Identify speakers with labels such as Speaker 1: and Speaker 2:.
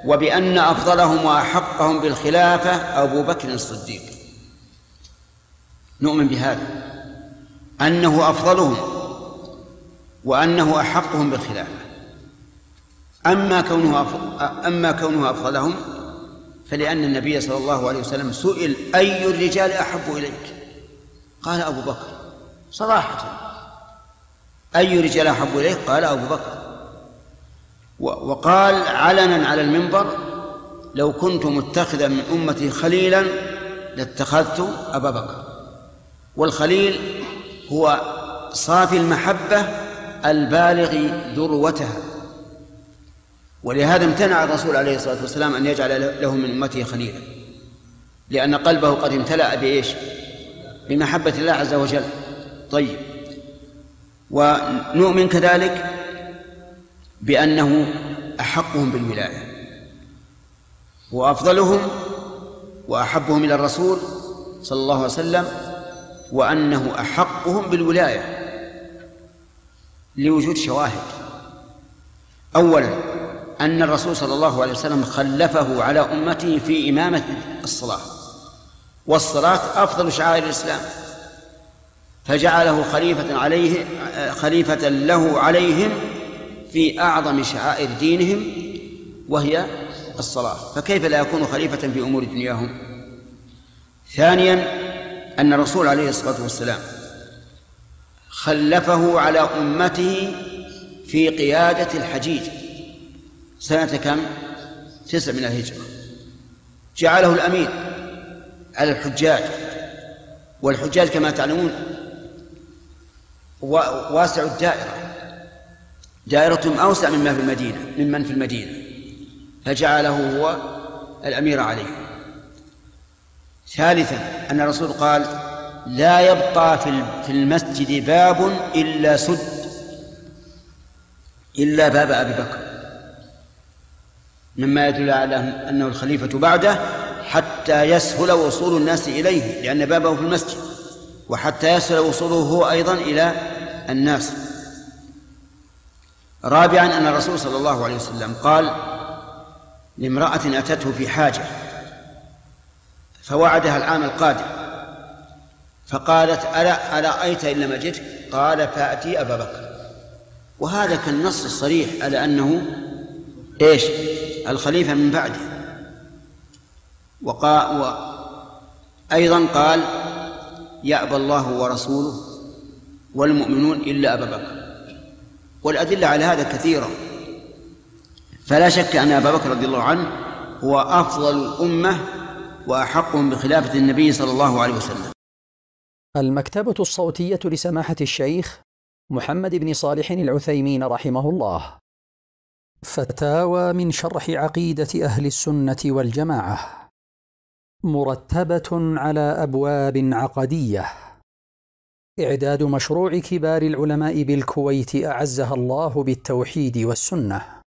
Speaker 1: وبأن أفضلهم وأحقهم بالخلافة أبو بكر الصديق. نؤمن بهذا، أنه أفضلهم وأنه أحقهم بالخلافة. أما كونه أفضلهم فلأن النبي صلى الله عليه وسلم سئل: أي الرجال أحب إليك؟ قال: أبو بكر. صراحة: أي الرجال أحب إليك؟ قال: أبو بكر. وقال علنا على المنبر: لو كنت متخذا من أمتي خليلا لاتخذت أبا بكر. والخليل هو صافي المحبة البالغ ذروتها، ولهذا امتنع الرسول عليه الصلاة والسلام أن يجعل له من أمته خليلا، لأن قلبه قد امتلأ بإيش؟ بمحبة الله عز وجل. طيب، ونؤمن كذلك بأنه أحقهم بالولاية وأفضلهم وأحبهم إلى الرسول صلى الله عليه وسلم، وأنه أحقهم بالولاية لوجود شواهد. أولا، أن الرسول صلى الله عليه وسلم خلفه على أمته في إمامة الصلاة، والصلاة أفضل شعائر الإسلام، فجعله خليفة له عليهم في أعظم شعائر دينهم وهي الصلاة، فكيف لا يكون خليفة في أمور دنياهم؟ ثانيا، أن الرسول عليه الصلاة والسلام خلفه على أمته في قيادة الحجيج سنة كم؟ 9 من الهجرة، جعله الأمير على الحجاج، والحجاج كما تعلمون واسع الدائرة، دائرتهم أوسع ممن في المدينة، فجعله هو الأمير عليه. ثالثا، أن الرسول قال: لا يبقى في المسجد باب إلا سد إلا باب أبي بكر، مما يدل على أنه الخليفة بعده حتى يسهل وصول الناس إليه، لأن بابه في المسجد، وحتى يسهل وصوله هو أيضا إلى الناس. رابعا، أن الرسول صلى الله عليه وسلم قال لامرأة أتته في حاجة فوعدها العام القادم، فقالت: أرأيت إن لم أجدك؟ قال: فأتي أبا بكر. وهذا كالنص الصريح على أنه إيش؟ الخليفة من بعده. وأيضا قال: يأبى الله ورسوله والمؤمنون إلا أبا بكر. والأدلة على هذا كثيرة، فلا شك أن أبا بكر رضي الله عنه هو أفضل الأمة وأحقهم بخلافة النبي صلى الله عليه وسلم.
Speaker 2: المكتبة الصوتية لسماحة الشيخ محمد بن صالح العثيمين رحمه الله. فتاوى من شرح عقيدة أهل السنة والجماعة، مرتبة على أبواب عقدية. إعداد مشروع كبار العلماء بالكويت أعزها الله بالتوحيد والسنة.